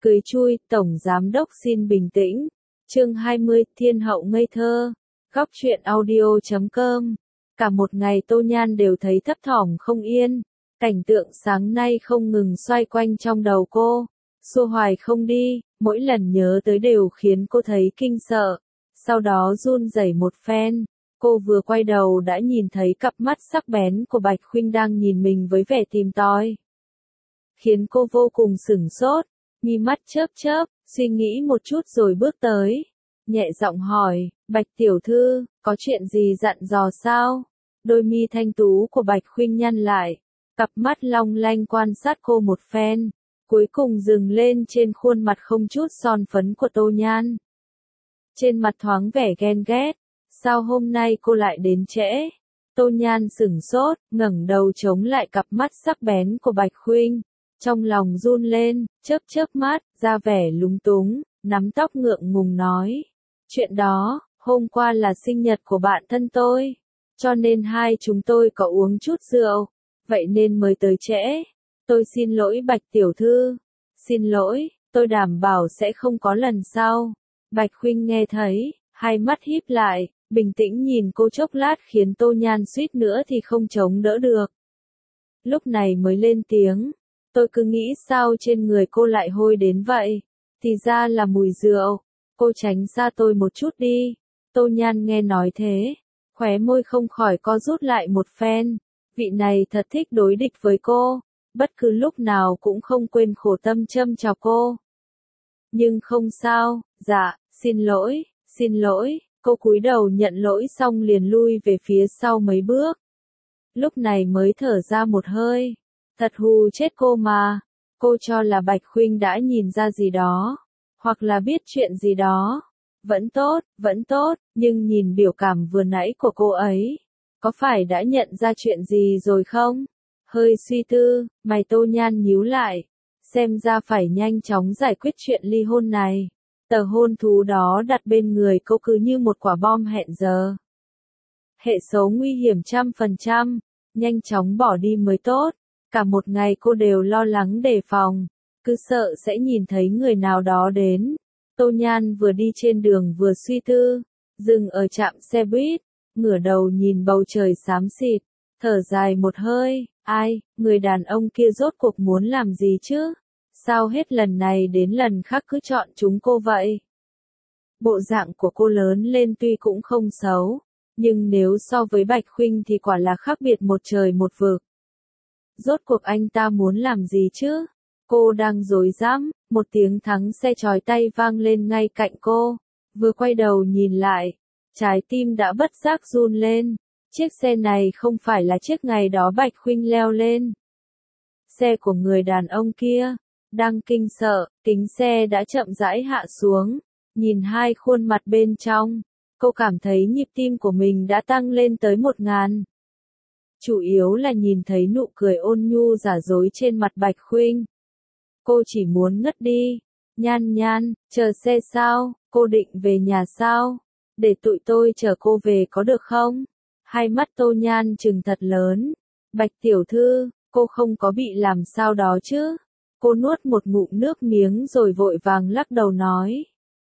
Cười chui, Tổng Giám Đốc xin bình tĩnh. Chương 20, Thiên hậu ngây thơ. Góc truyện audio.com. Cả một ngày Tô Nhan đều thấy thấp thỏm không yên. Cảnh tượng sáng nay không ngừng xoay quanh trong đầu cô. Xua hoài không đi, mỗi lần nhớ tới đều khiến cô thấy kinh sợ. Sau đó run rẩy một phen. Cô vừa quay đầu đã nhìn thấy cặp mắt sắc bén của Bạch Khuynh đang nhìn mình với vẻ tìm tòi. Khiến cô vô cùng sửng sốt, mi mắt chớp chớp, suy nghĩ một chút rồi bước tới. Nhẹ giọng hỏi, Bạch tiểu thư, có chuyện gì dặn dò sao? Đôi mi thanh tú của Bạch Khuynh nhăn lại, cặp mắt long lanh quan sát cô một phen, cuối cùng dừng lên trên khuôn mặt không chút son phấn của Tô Nhan. Trên mặt thoáng vẻ ghen ghét, sao hôm nay cô lại đến trễ? Tô Nhan sửng sốt, ngẩng đầu chống lại cặp mắt sắc bén của Bạch Khuynh, trong lòng run lên, chớp chớp mắt, ra vẻ lúng túng, nắm tóc ngượng ngùng nói. Chuyện đó, hôm qua là sinh nhật của bạn thân tôi, cho nên hai chúng tôi có uống chút rượu, vậy nên mới tới trễ. Tôi xin lỗi Bạch tiểu thư, xin lỗi, tôi đảm bảo sẽ không có lần sau. Bạch Khuynh nghe thấy, hai mắt híp lại, bình tĩnh nhìn cô chốc lát khiến Tô Nhan suýt nữa thì không chống đỡ được. Lúc này mới lên tiếng, tôi cứ nghĩ sao trên người cô lại hôi đến vậy, thì ra là mùi rượu, cô tránh xa tôi một chút đi. Tô Nhan nghe nói thế, khóe môi không khỏi co rút lại một phen, vị này thật thích đối địch với cô, bất cứ lúc nào cũng không quên khổ tâm châm chọc cô. Nhưng không sao, dạ, xin lỗi, cô cúi đầu nhận lỗi xong liền lui về phía sau mấy bước. Lúc này mới thở ra một hơi, thật hù chết cô mà, cô cho là Bạch Khuynh đã nhìn ra gì đó, hoặc là biết chuyện gì đó. Vẫn tốt, nhưng nhìn biểu cảm vừa nãy của cô ấy, có phải đã nhận ra chuyện gì rồi không? Hơi suy tư, mày Tô Nhan nhíu lại, xem ra phải nhanh chóng giải quyết chuyện ly hôn này. Tờ hôn thú đó đặt bên người cô cứ như một quả bom hẹn giờ. Hệ số nguy hiểm 100%, nhanh chóng bỏ đi mới tốt. Cả một ngày cô đều lo lắng đề phòng, cứ sợ sẽ nhìn thấy người nào đó đến. Tô Nhan vừa đi trên đường vừa suy tư, dừng ở trạm xe buýt, ngửa đầu nhìn bầu trời xám xịt, thở dài một hơi, người đàn ông kia rốt cuộc muốn làm gì chứ? Sao hết lần này đến lần khác cứ chọn chúng cô vậy? Bộ dạng của cô lớn lên tuy cũng không xấu, nhưng nếu so với Bạch Khuynh thì quả là khác biệt một trời một vực. Rốt cuộc anh ta muốn làm gì chứ? Cô đang rối rắm, một tiếng thắng xe chói tai vang lên ngay cạnh cô. Vừa quay đầu nhìn lại, trái tim đã bất giác run lên. Chiếc xe này không phải là chiếc ngày đó Bạch Khuynh leo lên. Xe của người đàn ông kia, đang kinh sợ, kính xe đã chậm rãi hạ xuống. Nhìn hai khuôn mặt bên trong, cô cảm thấy nhịp tim của mình đã tăng lên tới 1000. Chủ yếu là nhìn thấy nụ cười ôn nhu giả dối trên mặt Bạch Khuynh. Cô chỉ muốn ngất đi. Nhan, chờ xe sao, cô định về nhà sao? Để tụi tôi chở cô về có được không? Hai mắt Tô Nhan trừng thật lớn. Bạch tiểu thư, cô không có bị làm sao đó chứ? Cô nuốt một ngụm nước miếng rồi vội vàng lắc đầu nói.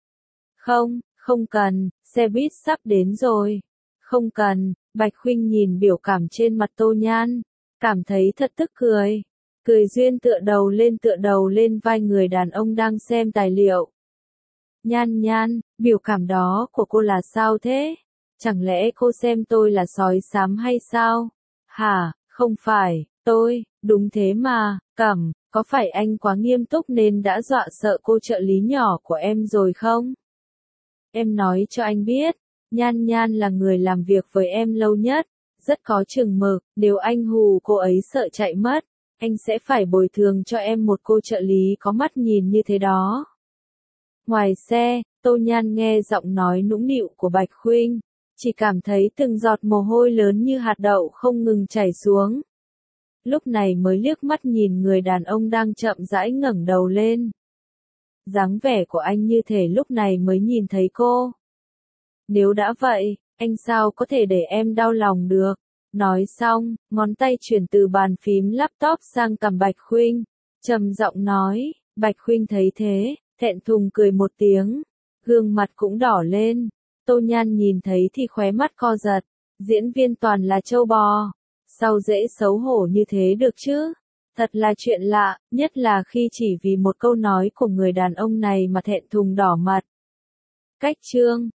Không cần, xe buýt sắp đến rồi. Không cần, Bạch Khuynh nhìn biểu cảm trên mặt Tô Nhan, cảm thấy thật tức cười. Cười duyên tựa đầu lên vai người đàn ông đang xem tài liệu. Nhan, biểu cảm đó của cô là sao thế? Chẳng lẽ cô xem tôi là sói xám hay sao? Hả, không phải, đúng thế mà, có phải anh quá nghiêm túc nên đã dọa sợ cô trợ lý nhỏ của em rồi không? Em nói cho anh biết, Nhan là người làm việc với em lâu nhất, rất có chừng mực, nếu anh hù cô ấy sợ chạy mất, anh sẽ phải bồi thường cho em một cô trợ lý có mắt nhìn như thế đó. Ngoài xe, Tô Nhan nghe giọng nói nũng nịu của Bạch Khuynh, chỉ cảm thấy từng giọt mồ hôi lớn như hạt đậu không ngừng chảy xuống. Lúc này mới liếc mắt nhìn người đàn ông đang chậm rãi ngẩng đầu lên. Dáng vẻ của anh như thể lúc này mới nhìn thấy cô. Nếu đã vậy, anh sao có thể để em đau lòng được? Nói xong, ngón tay chuyển từ bàn phím laptop sang cằm Bạch Khuynh, trầm giọng nói, Bạch Khuynh thấy thế, thẹn thùng cười một tiếng, gương mặt cũng đỏ lên. Tô Nhan nhìn thấy thì khóe mắt co giật, diễn viên toàn là trâu bò, sao dễ xấu hổ như thế được chứ? Thật là chuyện lạ, nhất là khi chỉ vì một câu nói của người đàn ông này mà thẹn thùng đỏ mặt. Cách chương